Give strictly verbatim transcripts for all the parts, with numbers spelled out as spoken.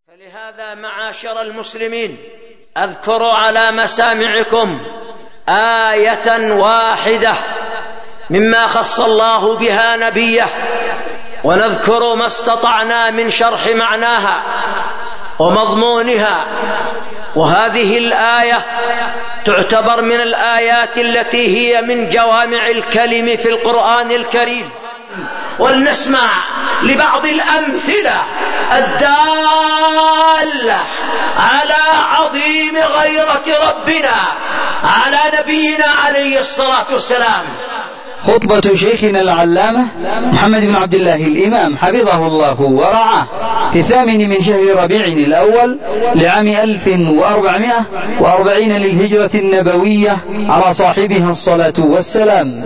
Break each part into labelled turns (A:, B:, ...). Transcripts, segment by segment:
A: فلهذا معاشر المسلمين أذكر على مسامعكم آية واحدة مما خص الله بها نبيه، ونذكر ما استطعنا من شرح معناها ومضمونها. وهذه الآية تعتبر من الآيات التي هي من جوامع الكلم في القرآن الكريم. ولنسمع لبعض الأمثلة الدالة على عظيم غيرة ربنا على نبينا عليه الصلاة والسلام.
B: خطبة شيخنا العلامة محمد بن عبد الله الإمام حفظه الله ورعاه في الثامن من شهر ربيع الأول لعام ألف وأربعمائة وأربعين للهجرة النبوية على صاحبها الصلاة والسلام.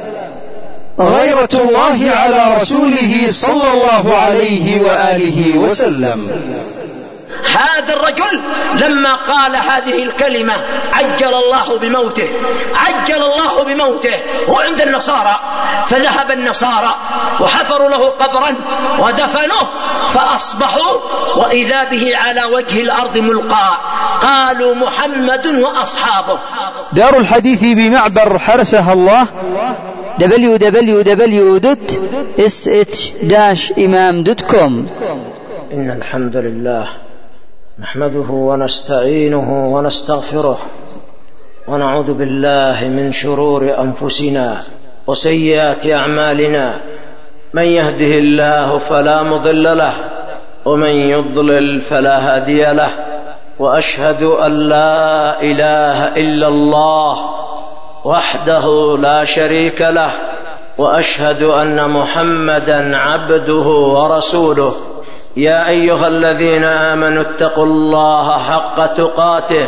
B: غيرة الله على رسوله صلى الله عليه وآله وسلم.
A: هذا الرجل لما قال هذه الكلمة عجل الله بموته، عجل الله بموته هو عند النصارى، فذهب النصارى وحفروا له قبرا ودفنوه، فأصبحوا وإذا به على وجه الأرض ملقى، قالوا محمد وأصحابه.
B: دار الحديث بمعبر حرسها الله دبليو دبليو دبليو دوت اس اتش داش إمام دوت كوم.
A: إن الحمد لله نحمده ونستعينه ونستغفره ونعوذ بالله من شرور أنفسنا وسيئات أعمالنا، من يهده الله فلا مضل له ومن يضلل فلا هادي له، وأشهد أن لا إله إلا الله وحده لا شريك له، وأشهد أن محمدا عبده ورسوله. يا أيها الذين آمنوا اتقوا الله حق تقاته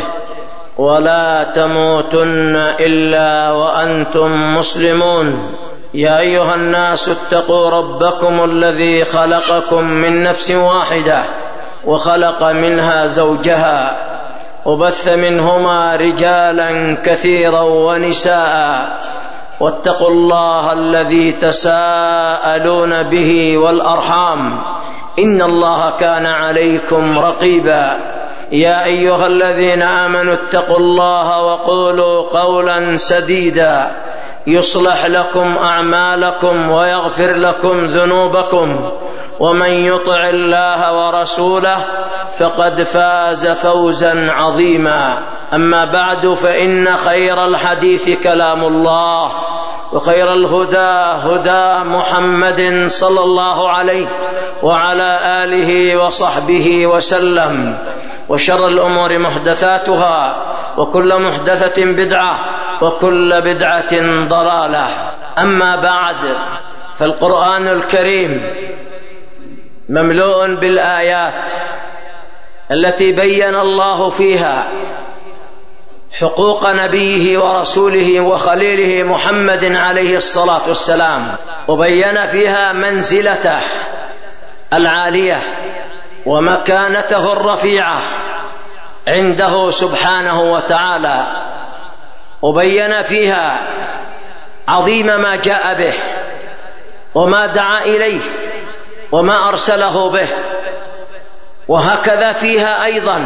A: ولا تموتن إلا وأنتم مسلمون. يا أيها الناس اتقوا ربكم الذي خلقكم من نفس واحدة وخلق منها زوجها وبث منهما رجالا كثيرا ونساء، واتقوا الله الذي تساءلون به والأرحام إن الله كان عليكم رقيبا. يا أيها الذين آمنوا اتقوا الله وقولوا قولا سديدا يصلح لكم أعمالكم ويغفر لكم ذنوبكم، ومن يطع الله ورسوله فقد فاز فوزا عظيما. أما بعد، فإن خير الحديث كلام الله، وخير الهدى هدى محمد صلى الله عليه وعلى آله وصحبه وسلم، وشر الأمور محدثاتها، وكل محدثة بدعة، وكل بدعة ضلالة. أما بعد، فالقرآن الكريم مملوء بالآيات التي بين الله فيها حقوق نبيه ورسوله وخليله محمد عليه الصلاة والسلام، وبين فيها منزلته العالية ومكانته الرفيعة عنده سبحانه وتعالى، وبين فيها عظيم ما جاء به وما دعا إليه وما أرسله به. وهكذا فيها أيضا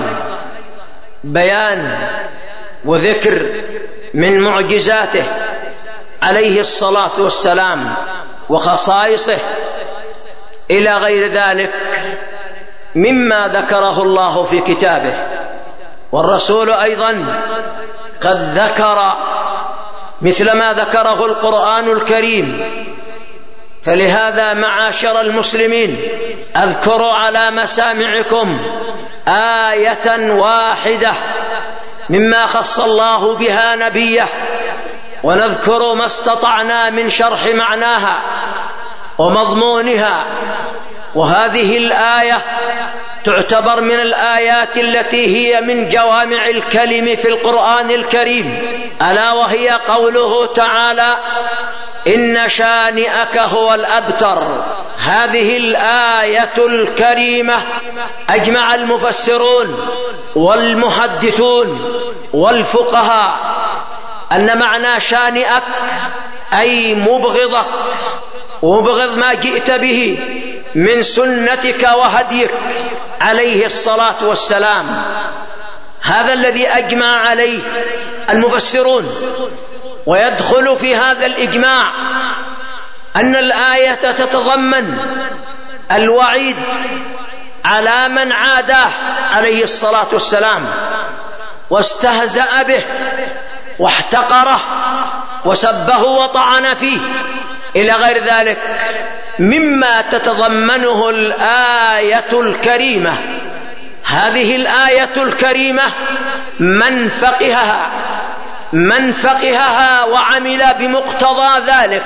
A: بيان وذكر من معجزاته عليه الصلاة والسلام وخصائصه إلى غير ذلك مما ذكره الله في كتابه. والرسول أيضا قد ذكر مثل ما ذكره القرآن الكريم. فلهذا معاشر المسلمين أذكر على مسامعكم آية واحدة مما خص الله بها نبيه، ونذكر ما استطعنا من شرح معناها ومضمونها. وهذه الآية تعتبر من الآيات التي هي من جوامع الكلم في القرآن الكريم، ألا وهي قوله تعالى: إن شانئك هو الأبتر. هذه الآية الكريمة أجمع المفسرون والمحدثون والفقهاء أن معنى شانئك أي مبغضك، ومبغض ما جئت به من سنتك وهديك عليه الصلاة والسلام. هذا الذي أجمع عليه المفسرون. ويدخل في هذا الإجماع أن الآية تتضمن الوعيد على من عاداه عليه الصلاة والسلام واستهزأ به واحتقره وسبه وطعن فيه إلى غير ذلك مما تتضمنه الآية الكريمة. هذه الآية الكريمة من فقهها من فقهها وعمل بمقتضى ذلك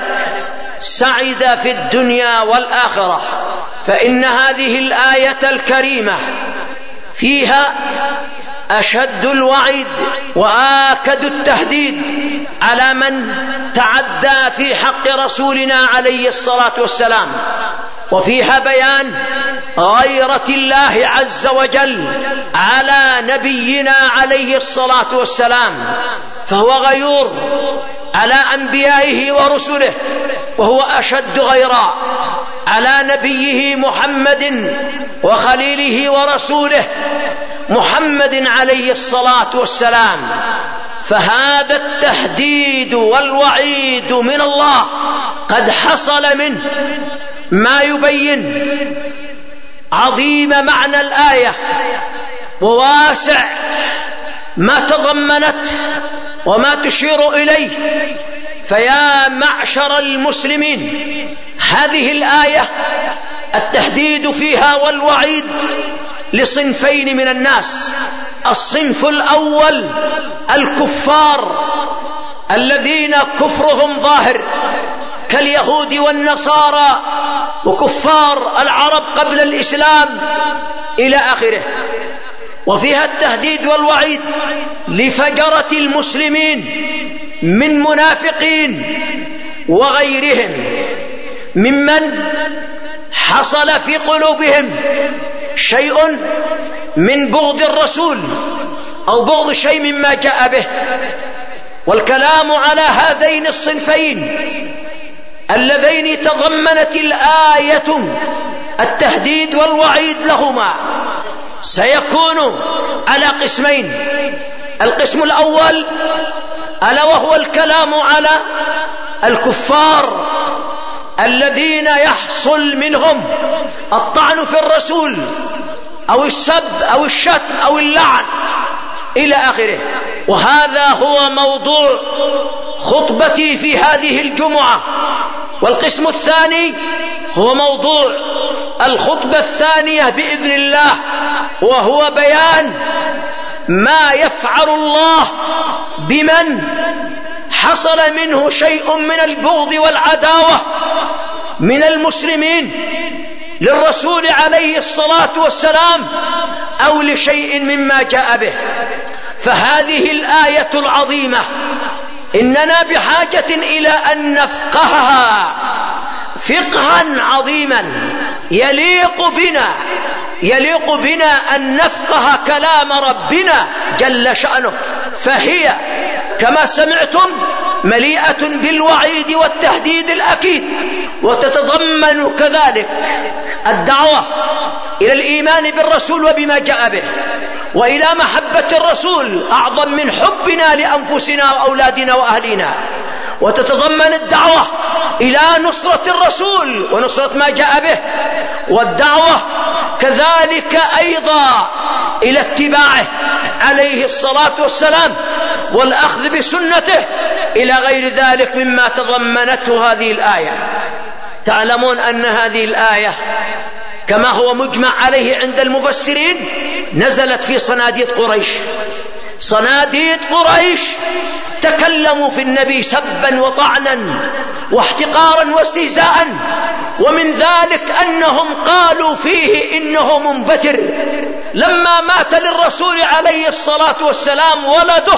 A: سعد في الدنيا والآخرة. فإن هذه الآية الكريمة فيها أشد الوعيد وآكد التهديد على من تعدى في حق رسولنا عليه الصلاة والسلام، وفيها بيان غيرة الله عز وجل على نبينا عليه الصلاة والسلام، فهو غيور على أنبيائه ورسله، وهو أشد غيرا على نبيه محمد وخليله ورسوله محمد عليه الصلاة والسلام. فهذا التهديد والوعيد من الله قد حصل منه ما يبين عظيم معنى الآية وواسع ما تضمنت وما تشير إليه. فيا معشر المسلمين، هذه الآية التهديد فيها والوعيد لصنفين من الناس. الصنف الأول الكفار الذين كفرهم ظاهر كاليهود والنصارى وكفار العرب قبل الإسلام إلى آخره. وفيها التهديد والوعيد لفجرة المسلمين من منافقين وغيرهم ممن حصل في قلوبهم شيء من بغض الرسول أو بغض شيء مما جاء به. والكلام على هذين الصنفين اللذين تضمنت الآية التهديد والوعيد لهما سيكون على قسمين. القسم الأول ألا وهو الكلام على الكفار الذين يحصل منهم الطعن في الرسول أو السب أو الشتم أو اللعن إلى آخره. وهذا هو موضوع خطبتي في هذه الجمعة. والقسم الثاني هو موضوع الخطبة الثانية بإذن الله، وهو بيان ما يفعل الله بمن حصل منه شيء من البغض والعداوة من المسلمين للرسول عليه الصلاة والسلام أو لشيء مما جاء به. فهذه الآية العظيمة إننا بحاجة إلى أن نفقهها فقها عظيما يليق بنا يليق بنا أن نفقه كلام ربنا جل شأنه. فهي كما سمعتم مليئة بالوعيد والتهديد الأكيد، وتتضمن كذلك الدعوة إلى الإيمان بالرسول وبما جاء به، وإلى محبة الرسول أعظم من حبنا لأنفسنا وأولادنا وأهلنا، وتتضمن الدعوة إلى نصرة الرسول ونصرة ما جاء به، والدعوة كذلك أيضا إلى اتباعه عليه الصلاة والسلام والأخذ بسنته إلى غير ذلك مما تضمنته هذه الآية. تعلمون أن هذه الآية كما هو مجمع عليه عند المفسرين نزلت في صناديد قريش. صناديد قريش تكلموا في النبي سبا وطعنا واحتقارا واستهزاء، ومن ذلك أنهم قالوا فيه إنه منبتر. لما مات للرسول عليه الصلاة والسلام ولده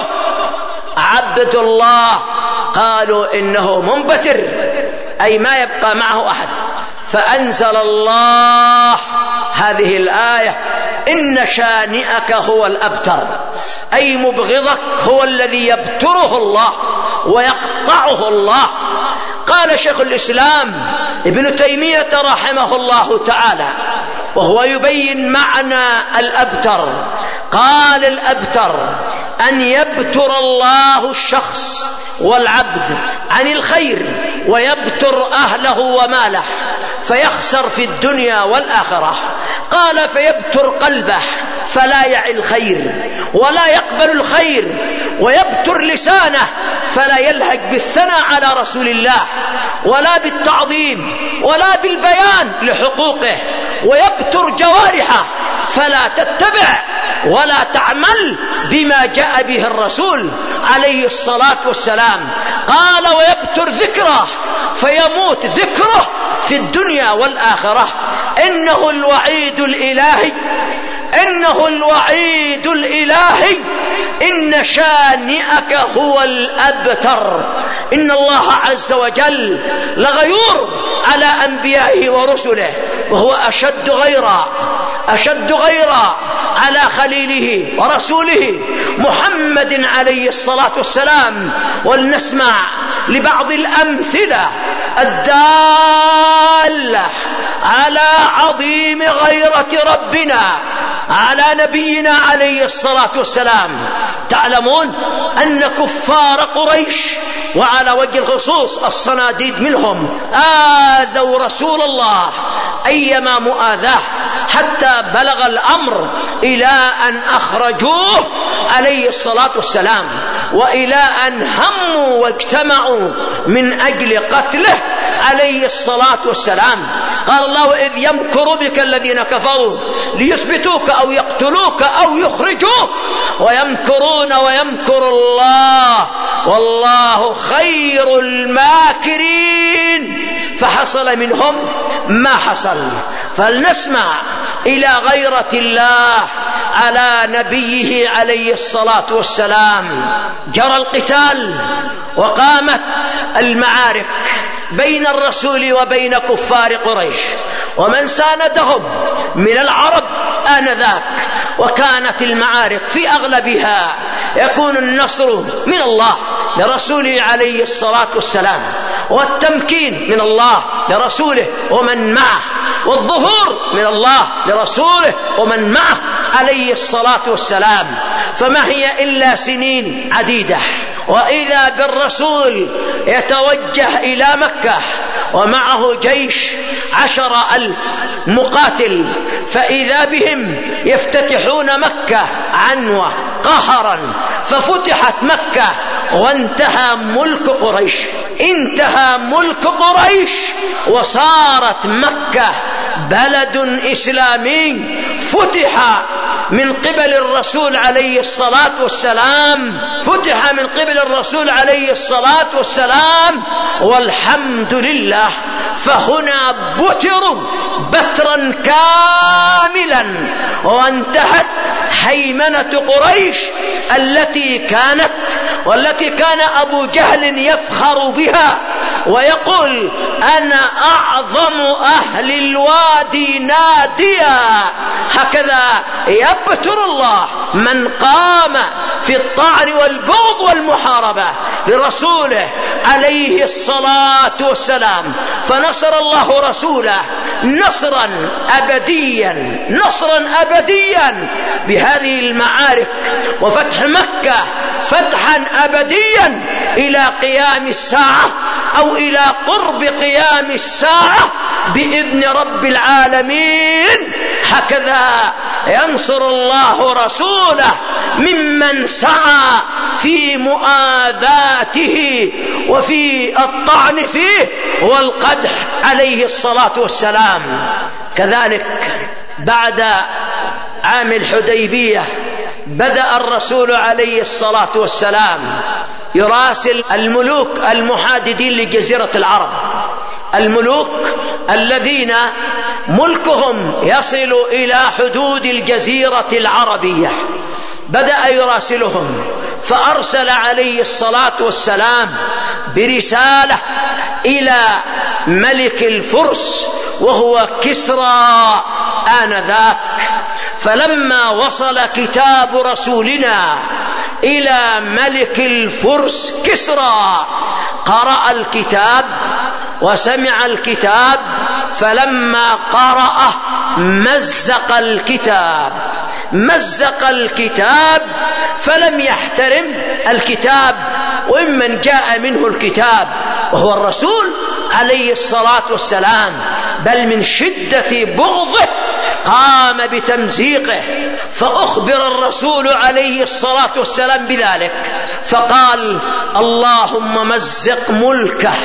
A: عبد الله قالوا إنه منبتر، أي ما يبقى معه أحد. فأنزل الله هذه الآية إن شانئك هو الأبتر، أي مبغضك هو الذي يبتره الله ويقطعه الله قال شيخ الإسلام ابن تيمية رحمه الله تعالى وهو يبين معنى الأبتر، قال الأبتر أن يبتر الله الشخص والعبد عن الخير ويبتر أهله وماله فيخسر في الدنيا والآخرة. قال فيبتر قلبه فلا يعي الخير ولا يقبل الخير، ويبتر لسانه فلا يلهج بالثناء على رسول الله ولا بالتعظيم ولا بالبيان لحقوقه، ويبتر جوارحه فلا تتبع ولا تعمل بما جاء به الرسول عليه الصلاة والسلام. قال ويبتر ذكره فيموت ذكره في الدنيا والآخرة. إنه الوعيد الإلهي إنه الوعيد الإلهي إن شانئك هو الأبتر. إن الله عز وجل لغيور على أنبيائه ورسله، وهو أشد غيرا أشد غيرا على خليله ورسوله محمد عليه الصلاة والسلام. ولنسمع لبعض الأمثلة الدالة على عظيم غيرة ربنا على نبينا عليه الصلاة والسلام. تعلمون أن كفار قريش وعلى وجه الخصوص الصناديد منهم آذوا رسول الله أيما مؤاذاه حتى بلغ الأمر إلى أن أخرجوه عليه الصلاة والسلام، وإلى أن هموا واجتمعوا من أجل قتله عليه الصلاة والسلام. قال الله إذ يمكر بك الذين كفروا ليثبتوك أو يقتلوك أو يخرجوك ويمكرون ويمكر الله والله خير الماكرين. فحصل منهم ما حصل. فلنسمع إلى غيرة الله على نبيه عليه الصلاة والسلام. جرى القتال وقامت المعارك بين الرسول وبين كفار قريش ومن ساندهم من العرب آنذاك، وكانت المعارك في أغلبها يكون النصر من الله لرسوله عليه الصلاة والسلام، والتمكين من الله لرسوله ومن معه، والظهور من الله لرسوله ومن معه عليه الصلاة والسلام. فما هي إلا سنين عديدة وإذا بالرسول يتوجه إلى مكة ومعه جيش عشر ألف مقاتل، فإذا بهم يفتتحون مكة عنوة قهرا، ففتحت مكة وانتهى ملك قريش انتهى ملك قريش وصارت مكة بلد إسلامي فتح من قبل الرسول عليه الصلاة والسلام فتح من قبل الرسول عليه الصلاة والسلام والحمد لله. فهنا بتروا بترا كاملا وانتهت هيمنة قريش التي كانت والتي كان أبو جهل يفخر بها ويقول أنا أعظم أهل الوادي ناديا. هكذا يبتر الله من قام في الطعن والبغض والمحاربة لرسوله عليه الصلاة والسلام. فنصر الله رسوله نصرا أبديا نصرا أبديا بهذه المعارك، وفتح مكة فتحا أبديا إلى قيام الساعة أو إلى قرب قيام الساعة بإذن رب العالمين. هكذا ينصر الله رسوله ممن سعى في مؤاذاته وفي الطعن فيه والقدح عليه الصلاة والسلام. كذلك بعد عام الحديبية بدأ الرسول عليه الصلاة والسلام يراسل الملوك المحاددين لجزيرة العرب، الملوك الذين ملكهم يصل إلى حدود الجزيرة العربية، بدأ يراسلهم. فأرسل عليه الصلاة والسلام برسالة إلى ملك الفرس وهو كسرى آنذاك. فلما وصل كتاب رسولنا إلى ملك الفرس كسرى قرأ الكتاب وسمع الكتاب فلما قرأه مزق الكتاب مزق الكتاب فلم يحترم الكتاب وممن جاء منه الكتاب وهو الرسول عليه الصلاة والسلام، بل من شدة بغضه قام بتمزيقه، فأخبر الرسول عليه الصلاة والسلام بذلك فقال: اللهم مزق ملكه،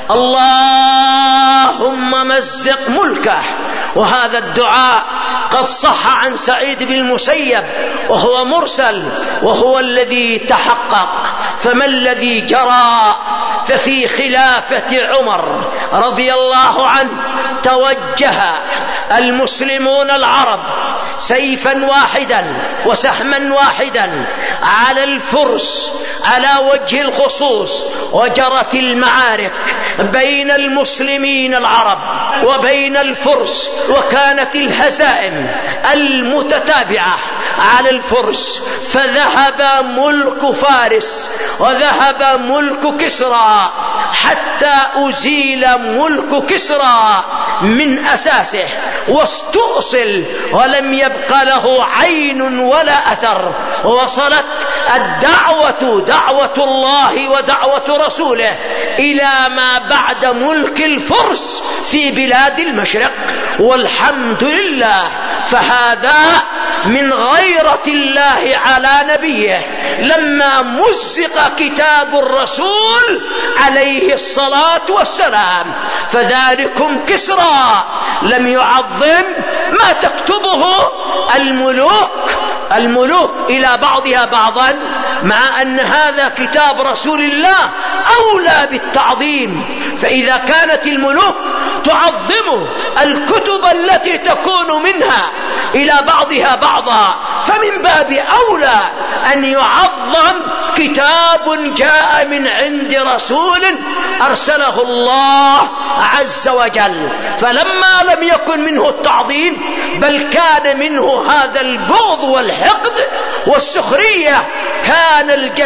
A: اللهم مزق ملكه. وهذا الدعاء قد صح عن سعيد بن المسيب وهو مرسل وهو الذي تحقق. فما الذي جرى؟ ففي خلافة عمر رضي الله عنه توجه المسلمون العرب سيفا واحدا وسهما واحدا على الفرس على وجه الخصوص، وجرت المعارك بين المسلمين العرب وبين الفرس، وكانت الهزائم المتتابعة على الفرس، فذهب ملك فارس وذهب ملك كسرى حتى أزيل ملك كسرى من أساسه واستؤصل ولم يبق له عين ولا أثر. وصلت الدعوة دعوة الله ودعوة رسوله إلى ما بعد ملك الفرس في بلاد المشرق، والحمد لله. فهذا من غيرة الله على نبيه لما مزق كتاب الرسول عليه الصلاة والسلام. فذلكم كسرى لم يعظم ما تكتبه الملوك الملوك إلى بعضها بعضا، مع أن هذا كتاب رسول الله أولى بالتعظيم. فإذا كانت الملوك تعظم الكتب التي تكون منها إلى بعضها بعضا، فمن باب أولى أن يعظم كتاب جاء من عند رسول أرسله الله عز وجل. فلما لم يكن منه التعظيم بل كان منه هذا البغض والحقد والسخرية، كان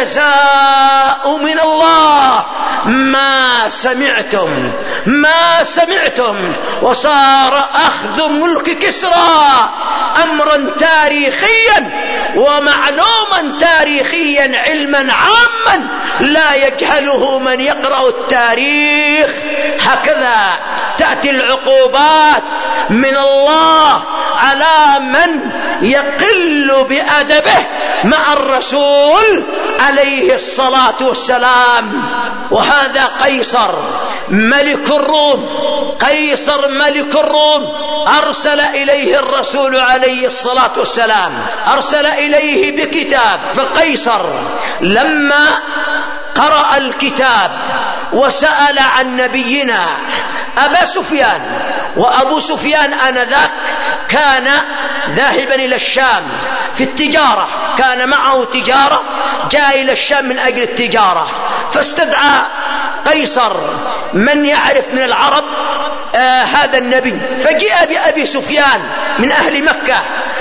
A: الجزاء من الله ما سمعتم ما سمعتم. وصار أخذ ملك كسرى أمرا تاريخيا ومعلوما تاريخيا علما عاما لا يجهله من يقرأ التاريخ. هكذا تأتي العقوبات من الله على من يقل بأدبه مع الرسول عليه الصلاة والسلام. وهذا قيصر ملك الروم قيصر ملك الروم أرسل إليه الرسول عليه الصلاة والسلام أرسل إليه بكتاب. فقيصر لما قرأ الكتاب وسأل عن نبينا أبا سفيان، وأبو سفيان آنذاك كان ذاهبا إلى الشام في التجارة، كان معه تجارة، جاء إلى الشام من أجل التجارة، فاستدعى قيصر من يعرف من العرب آه هذا النبي، فجاء بأبي سفيان من أهل مكة.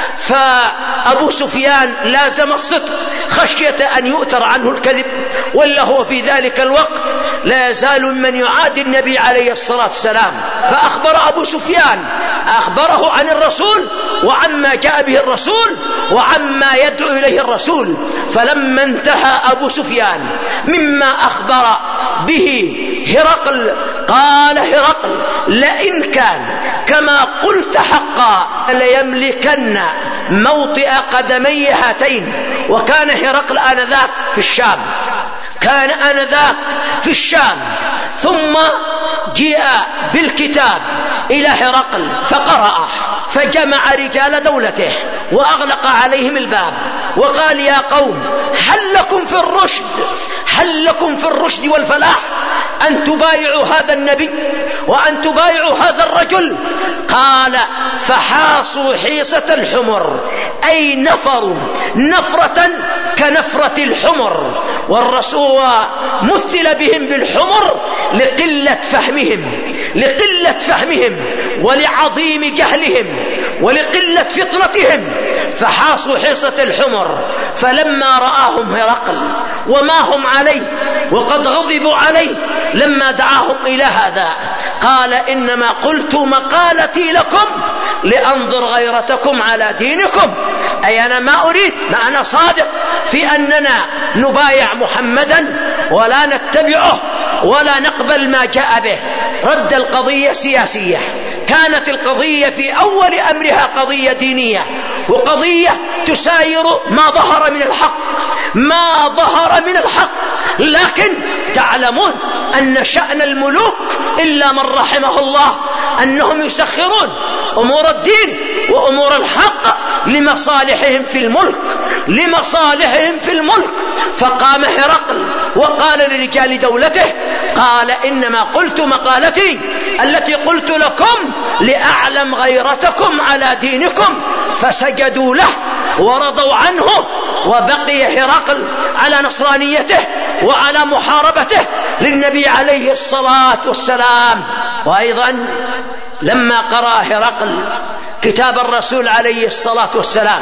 A: فأبو سفيان لازم الصدق خشية أن يؤتر عنه الكذب، ولا هو في ذلك الوقت لا يزال من يعادي النبي عليه الصلاة والسلام. فأخبر أبو سفيان أخبره عن الرسول وعما جاء به الرسول وعما يدعو إليه الرسول. فلما انتهى أبو سفيان مما أخبر به هرقل قال هرقل: لئن كان كما قلت حقا ليملكن موطئ قدمي هاتين. وكان هرقل آنذاك في الشام كان آنذاك في الشام ثم جاء بالكتاب إلى هرقل فقرأه، فجمع رجال دولته وأغلق عليهم الباب وقال: يا قوم، هل لكم في الرشد هل لكم في الرشد والفلاح أن تبايعوا هذا النبي وأن تبايعوا هذا الرجل؟ قال: فحاصوا حيصة الحمر، أي نفروا نفرة كنفرة الحمر. والرسول مثل بهم بالحمر لقلة فهمهم لقلة فهمهم ولعظيم جهلهم ولقلة فطنتهم، فحاصوا حصة الحمر. فلما رآهم هرقل وما هم عليه وقد غضبوا عليه لما دعاهم إلى هذا قال إنما قلت مقالتي لكم لأنظر غيرتكم على دينكم، أي أنا ما أريد، ما أنا صادق في أننا نبايع محمدا ولا نتبعه ولا نقبل ما جاء به. رد القضية سياسية، كانت القضية في أول أمرها قضية دينية وقضية تساير ما ظهر من الحق، ما ظهر من الحق. لكن تعلمون أن شأن الملوك إلا من رحمه الله أنهم يسخرون أمور الدين وأمور الحق لمصالحهم في الملك، لمصالحهم في الملك. فقام هرقل وقال لرجال دولته قال إنما قلت مقالتي التي قلت لكم لأعلم غيرتكم على دينكم، فسجدوا له ورضوا عنه. وبقي هرقل على نصرانيته وعلى محاربته للنبي عليه الصلاة والسلام. وأيضا لما قرأ هرقل كتاب الرسول عليه الصلاة والسلام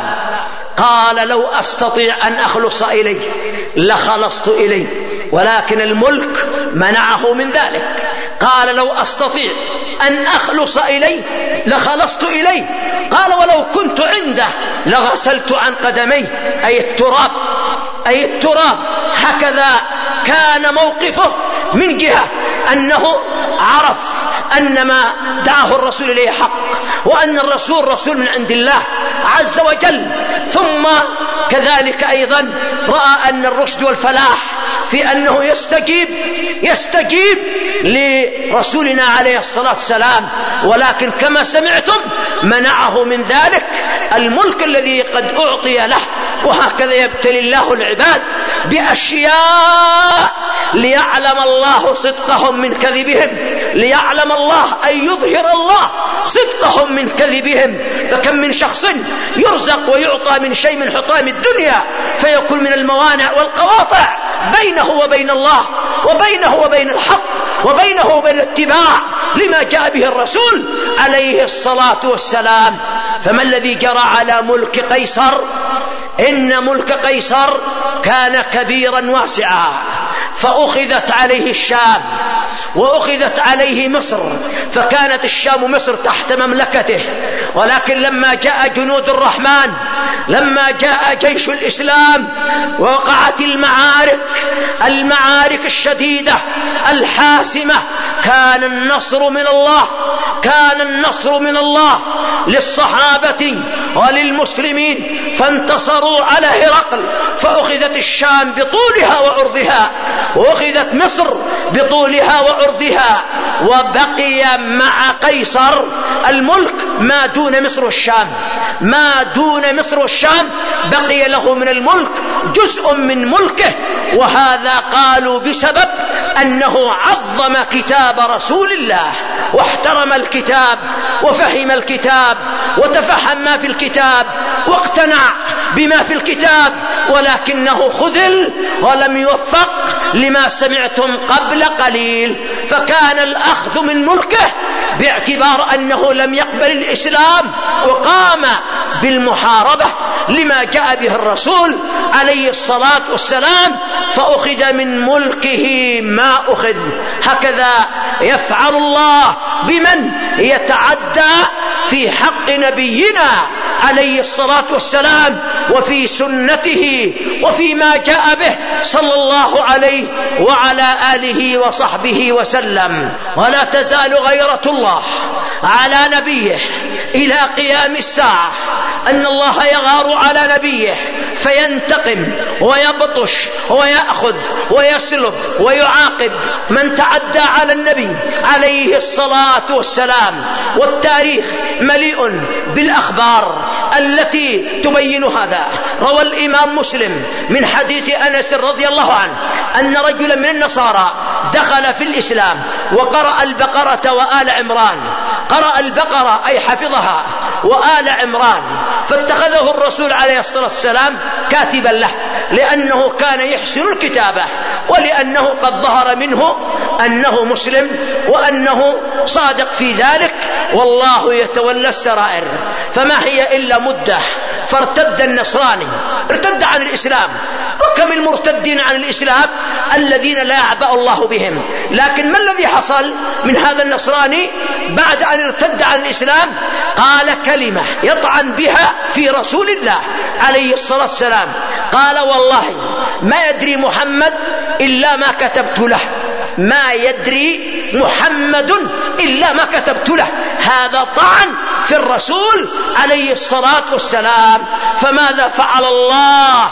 A: قال لو أستطيع أن أخلص إليه لخلصت إليه، ولكن الملك منعه من ذلك. قال لو أستطيع أن أخلص إليه لخلصت إليه، قال ولو كنت عنده لغسلت عن قدميه، أي التراب، أي التراب. هكذا كان موقفه من جهة أنه عرف أن ما دعاه الرسول إليه حق، وأن الرسول رسول من عند الله عز وجل. ثم كذلك أيضا رأى أن الرشد والفلاح في أنه يستجيب يستجيب لرسولنا عليه الصلاة والسلام، ولكن كما سمعتم منعه من ذلك الملك الذي قد أعطي له. وهكذا يبتلي الله العباد بأشياء ليعلم الله صدقهم من كذبهم، ليعلم الله أن يظهر الله صدقهم من كذبهم. فكم من شخص يرزق ويعطى من شيء من حطام الدنيا فيكون من الموانع والقواطع بينه وبين الله وبينه وبين الحق وبينه وبين الاتباع لما جاء به الرسول عليه الصلاة والسلام. فما الذي جرى على ملك قيصر؟ إن ملك قيصر كان كبيرا واسعا، فأخذت عليه الشام وأخذت عليه مصر، فكانت الشام ومصر تحت مملكته. ولكن لما جاء جنود الرحمن، لما جاء جيش الإسلام ووقعت المعارك المعارك الشديدة الحاسمة، كان النصر من الله، كان النصر من الله للصحابة وللمسلمين، فانتصروا على هرقل، فأخذت الشام بطولها وعرضها، وأخذت مصر بطولها وعرضها، وبقي مع قيصر الملك ما دون مصر والشام، ما دون مصر والشام بقي له من الملك جزء من ملكه. وهذا قالوا بسبب أنه عظم كتاب رسول الله واحترم الكتاب وفهم الكتاب وتفهم ما في الكتاب واقتنع بما في الكتاب، ولكنه خذل ولم يوفق لما سمعتم قبل قليل. فكان الأخذ من ملكه باعتبار أنه لم يقبل الإسلام وقام بالمحاربة لما جاء به الرسول عليه الصلاة والسلام، فأخذ من ملكه ما أخذ. هكذا يفعل الله بمن يتعدى في حق نبينا عليه الصلاة والسلام وفي سنته وفيما جاء به صلى الله عليه وعلى آله وصحبه وسلم. ولا تزال غيرة الله على نبيه إلى قيام الساعة أن الله يغار على نبيه فينتقم ويبطش ويأخذ ويسلب ويعاقب من تعدى على النبي عليه الصلاة والسلام. والتاريخ مليء بالأخبار التي تبين هذا. روى الإمام مسلم من حديث أنس رضي الله عنه أن رجلا من النصارى دخل في الإسلام وقرأ البقرة وآل عمران، قرأ البقرة أي حفظها وآل عمران، فاتخذه الرسول عليه الصلاة والسلام كاتبا له، لأنه كان يحسن الكتابة ولأنه قد ظهر منه أنه مسلم وأنه صادق في ذلك، والله يتولى السرائر. فما هي إلا مدة فارتد النصراني، ارتد عن الإسلام. وكم المرتدين عن الإسلام الذين لا يعبأ الله بهم. لكن ما الذي حصل من هذا النصراني بعد أن ارتد عن الإسلام؟ قال كلمة يطعن بها في رسول الله عليه الصلاة والسلام. قال والله ما يدري محمد إلا ما كتبت له، ما يدري محمد إلا ما كتبت له. هذا طعن في الرسول عليه الصلاة والسلام. فماذا فعل الله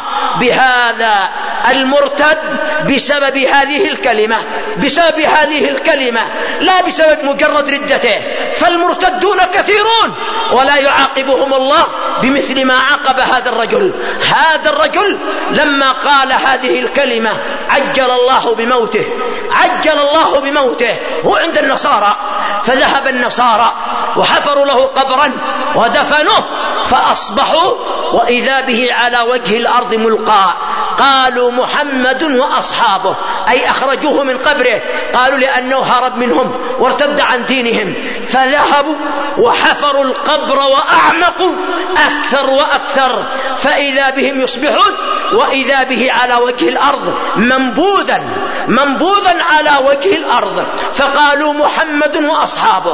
A: بهذا المرتد بسبب هذه الكلمة؟ بسبب هذه الكلمة، لا بسبب مجرد ردته. فالمرتدون كثيرون ولا يعاقبهم الله بمثل ما عاقب هذا الرجل. هذا الرجل لما قال هذه الكلمة عجل الله بموته، عجل الله بموته. هو عند النصارى، فذهب النصارى وحفروا له قبرا ودفنوه، فأصبحوا وإذا به على وجه الأرض ملقى. قالوا محمد وأصحابه، أي أخرجوه من قبره. قالوا لأنه هرب منهم وارتد عن دينهم، فذهبوا وحفروا القبر وأعمقوا أكثر وأكثر، فإذا بهم يصبحون وإذا به على وجه الأرض منبوذا منبوذا على وجه الأرض. فقالوا محمد وأصحابه،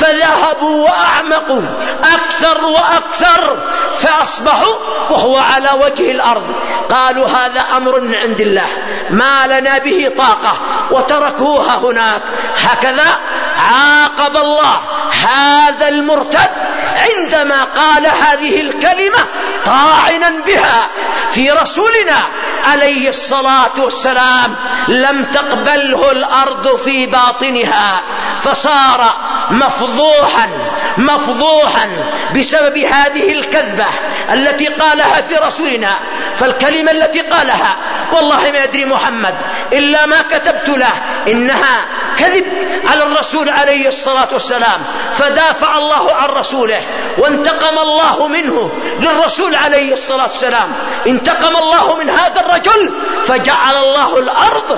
A: فذهبوا وأعمقوا أكثر وأكثر، فأصبحوا وهو على وجه الأرض. قالوا هذا أمر من عند الله ما لنا به طاقة، وتركوها هناك. هكذا عاقب الله هذا المرتد عندما قال هذه الكلمة طاعنا بها في رسولنا عليه الصلاة والسلام. لم تقبله الأرض في باطنها، فصار مفضوحا مفضوحا بسبب هذه الكذبة التي قالها في رسولنا. فالكلمة التي قالها والله ما يدري محمد إلا ما كتبت له، إنها كذب على الرسول عليه الصلاة والسلام. فدافع الله عن رسوله وانتقم الله منه للرسول عليه الصلاة والسلام. انتقم الله من هذا الرجل فجعل الله الأرض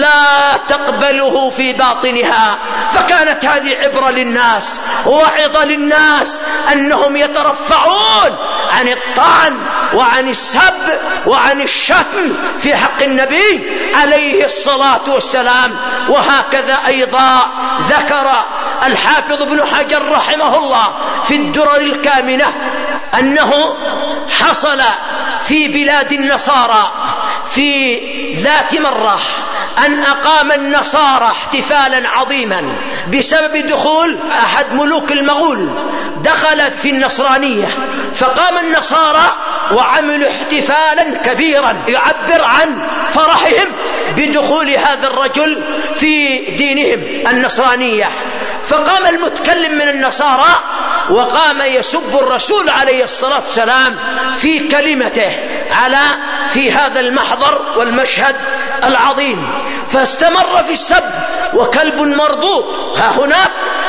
A: لا تقبله في باطنها. فكانت هذه عبرة للناس وعظة للناس أنهم يترفعون عن الطعن وعن السب وعن الشتم في حق النبي عليه الصلاة والسلام. وهكذا أيضا ذكر الحافظ ابن حجر رحمه الله في الدرر الكامنة أنه حصل في بلاد النصارى في ذات مرة أن أقام النصارى احتفالا عظيما بسبب دخول أحد ملوك المغول، دخل في النصرانية. فقام النصارى وعملوا احتفالا كبيرا يعبر عن فرحهم بدخول هذا الرجل في دينهم النصرانية. فقام المتكلم من النصارى وقام يسب الرسول عليه الصلاة والسلام في كلمته على في هذا المحضر والمشهد العظيم. فاستمر في السب وكلب مربوط ها هناك.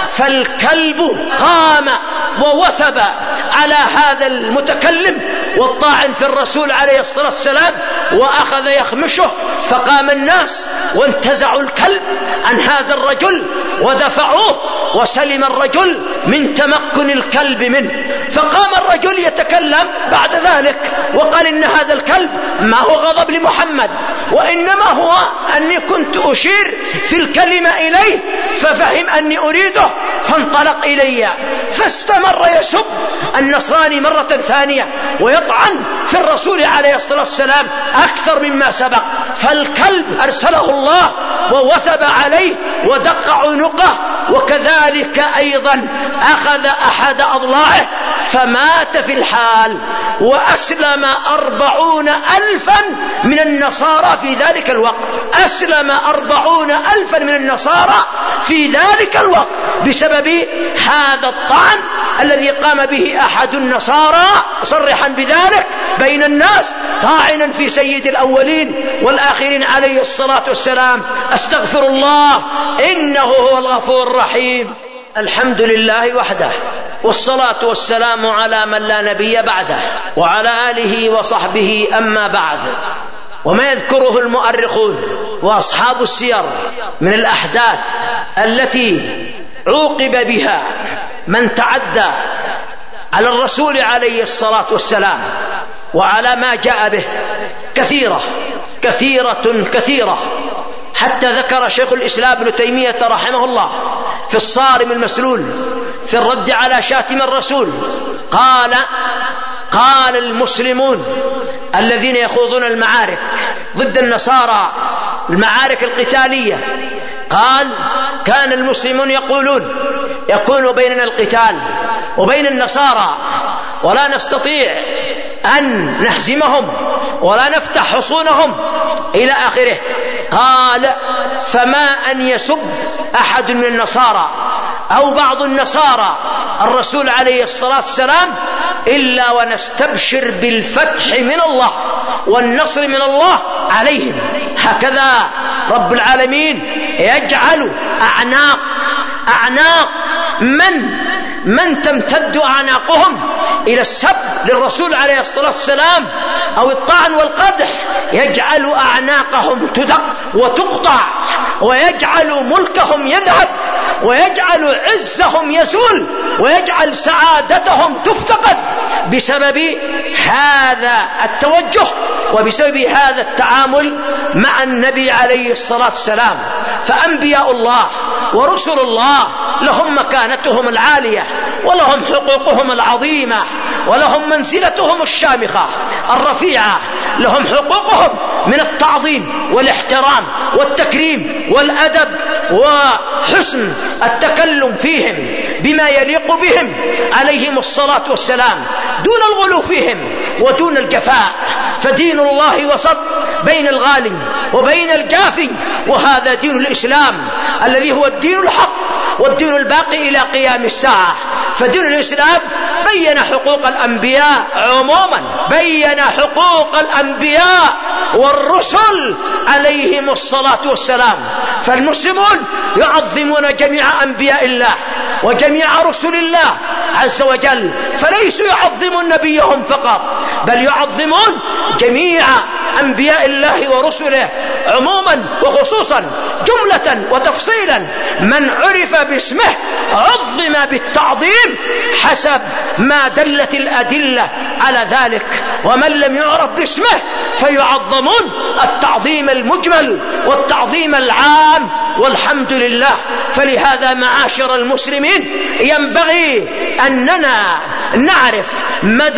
A: فالكلب قام ووثب على هذا المتكلم والطاعن في الرسول عليه الصلاة والسلام وأخذ يخمشه. فقام الناس وانتزعوا الكلب عن هذا الرجل ودفعوه، وسلم الرجل من تمكن الكلب منه. فقام الرجل يتكلم بعد ذلك وقال إن هذا الكلب ما هو غضب لمحمد، وإنما هو أني كنت أشير في الكلمة إليه ففهم أني أريده فانطلق إلي. فاستمر يسب النصراني مرة ثانية ويطعن في الرسول عليه الصلاة والسلام أكثر مما سبق. فالكلب أرسله الله ووثب عليه ودق عنقه، وكذلك أيضا أخذ أحد أضلاعه فمات في الحال. وأسلم أربعون ألفا من النصارى في ذلك الوقت. أسلم أربعون ألفا من النصارى في ذلك الوقت بسبب هذا الطعن الذي قام به أحد النصارى صرحا بذلك بين الناس طاعنا في سيد الأولين والآخرين عليه الصلاة والسلام. أستغفر الله إنه هو الغفور الرحيم. الحمد لله وحده، والصلاة والسلام على من لا نبي بعده، وعلى آله وصحبه. أما بعد، وما يذكره المؤرخون وأصحاب السير من الأحداث التي عوقب بها من تعدى على الرسول عليه الصلاة والسلام وعلى ما جاء به كثيرة كثيرة كثيرة، حتى ذكر شيخ الإسلام ابن تيمية رحمه الله في الصارم المسلول في الرد على شاتم الرسول، قال قال المسلمون الذين يخوضون المعارك ضد النصارى، المعارك القتالية، قال كان المسلمون يقولون يكون بيننا القتال وبين النصارى ولا نستطيع أن نهزمهم ولا نفتح حصونهم إلى آخره. قال فما أن يسب أحد من النصارى أو بعض النصارى الرسول عليه الصلاة والسلام إلا ونستبشر بالفتح من الله والنصر من الله عليهم. هكذا رب العالمين يجعل أعناق أعناق من من تمتد أعناقهم إلى السب للرسول عليه الصلاة والسلام أو الطعن والقدح، يجعل أعناقهم تدق وتقطع، ويجعل ملكهم يذهب، ويجعل عزهم يزول، ويجعل سعادتهم تفتقد بسبب هذا التوجه وبسبب هذا التعامل مع النبي عليه الصلاة والسلام. فأنبياء الله ورسل الله لهم مكانتهم العالية ولهم حقوقهم العظيمة ولهم منزلتهم الشامخة الرفيعة، لهم حقوقهم من التعظيم والاحترام والتكريم والأدب وحسن التكلم فيهم بما يليق بهم عليهم الصلاة والسلام دون الغلو فيهم ودون الجفاء. فدين الله وسط بين الغالي وبين الجافي، وهذا دين الإسلام الذي هو الدين الحق والدين الباقي إلى قيام الساعة. فدين الإسلام بين حقوق الأنبياء عموما، بين حقوق الأنبياء والرسل عليهم الصلاة والسلام. فالمسلمون يعظمون جميع أنبياء الله وجميع رسل الله عز وجل، فليسوا يعظمون نبيهم فقط، بل يعظمون جميع أنبياء الله ورسله عموما وخصوصا، جملة وتفصيلا. من عرف باسمه عظم بالتعظيم حسب ما دلت الأدلة على ذلك، ومن لم يعرف باسمه فيعظمون التعظيم المجمل والتعظيم العام، والحمد لله. فلهذا معاشر المسلمين ينبغي أننا نعرف مدى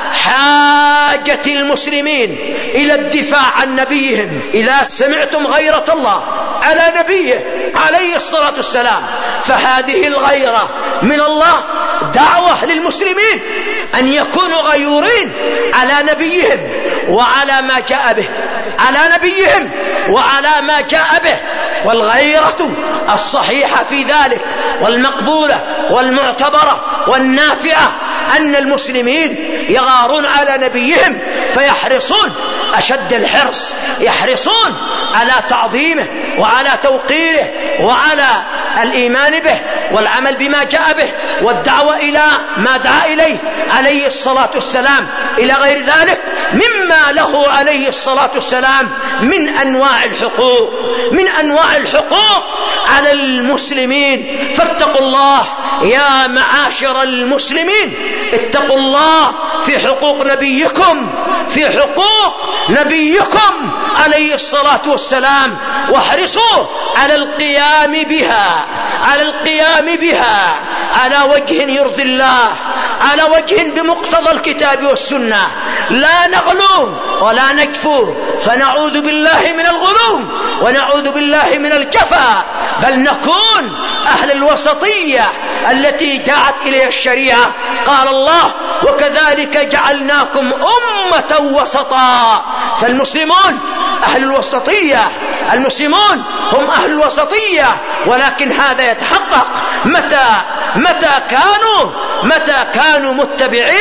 A: حاجة المسلمين إلى الدفاع عن نبيهم. إذا سمعتم غيرة الله على نبيه عليه الصلاة والسلام فهذه الغيرة من الله دعوة للمسلمين أن يكونوا غيورين على نبيهم وعلى ما جاء به، على نبيهم وعلى ما جاء به. والغيرة الصحيحة في ذلك والمقبولة والمعتبرة والنافعة أن المسلمين يغارون على نبيهم فيحرصون أشد الحرص، يحرصون على تعظيمه وعلى توقيره وعلى الإيمان به والعمل بما جاء به والدعوة إلى ما دعا إليه عليه الصلاة والسلام إلى غير ذلك مما له عليه الصلاة والسلام من أنواع الحقوق، من أنواع الحقوق على المسلمين. فاتقوا الله يا معاشر المسلمين، اتقوا الله في حقوق نبيكم، في حقوق نبيكم عليه الصلاة والسلام، واحرصوا على القيام بها، على القيام بها على وجه يرضي الله، على وجه بمقتضى الكتاب والسنة، لا نغلو ولا نجفو فنعوذ بالله من الغلو ونعوذ بالله من الجفا، بل نكون أهل الوسطية التي جاءت إليها الشريعة. قال الله وكذلك جعلناكم أمة وسطا. فالمسلمون أهل الوسطية، المسلمون هم أهل الوسطية، ولكن هذا يتحقق متى متى كانوا متى كانوا متبعين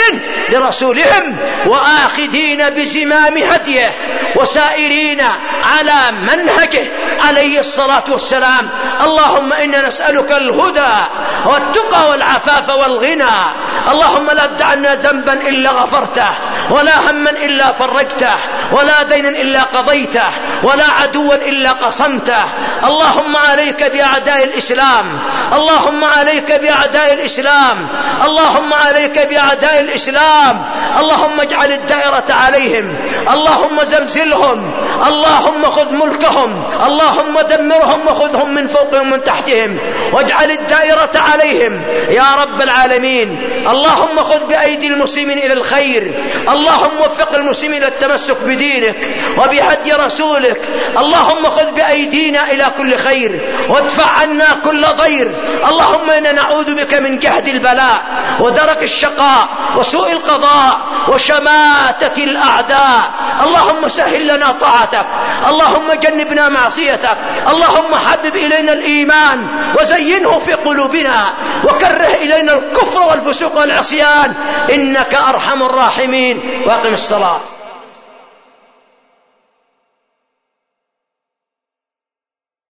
A: لرسولهم وآخذين بزمام هديه وسائرين على منهجه عليه الصلاة والسلام. اللهم إنا نسألك الهدى والتقى والعفاف والغنى. اللهم لا تدع عنا ذنبا إلا غفرته، ولا هما إلا فرجته، ولا دينا إلا قضيته، ولا عدوا إلا قصمته. اللهم عليك بأعداء الإسلام، اللهم عليك بأعداء الإسلام، اللهم عليك بأعداء الإسلام. اللهم اجعل الدائرة عليهم، اللهم زلزلهم، اللهم خذ ملكهم، اللهم دمرهم وخذهم من فوقهم من تحتهم، واجعل الدائرة عليهم يا رب العالمين. اللهم خذ بأيدي المسلمين إلى الخير، اللهم وفق المسلمين إلى التمسك بدينك وبهدي رسولك. اللهم خذ بأيدينا إلى كل خير وادفع عنا كل ضير. اللهم إنا نعوذ بك من جهد البلاء ودرك الشقاء وسوء القضاء وشماتة الأعداء. اللهم سهل لنا طاعتك، اللهم جنبنا معصيتك، اللهم حبب إلينا الإيمان وزينه في قلوبنا، وكره إلينا الكفر والفسوق والعصيان، إنك أرحم الراحمين. واقم الصلاة.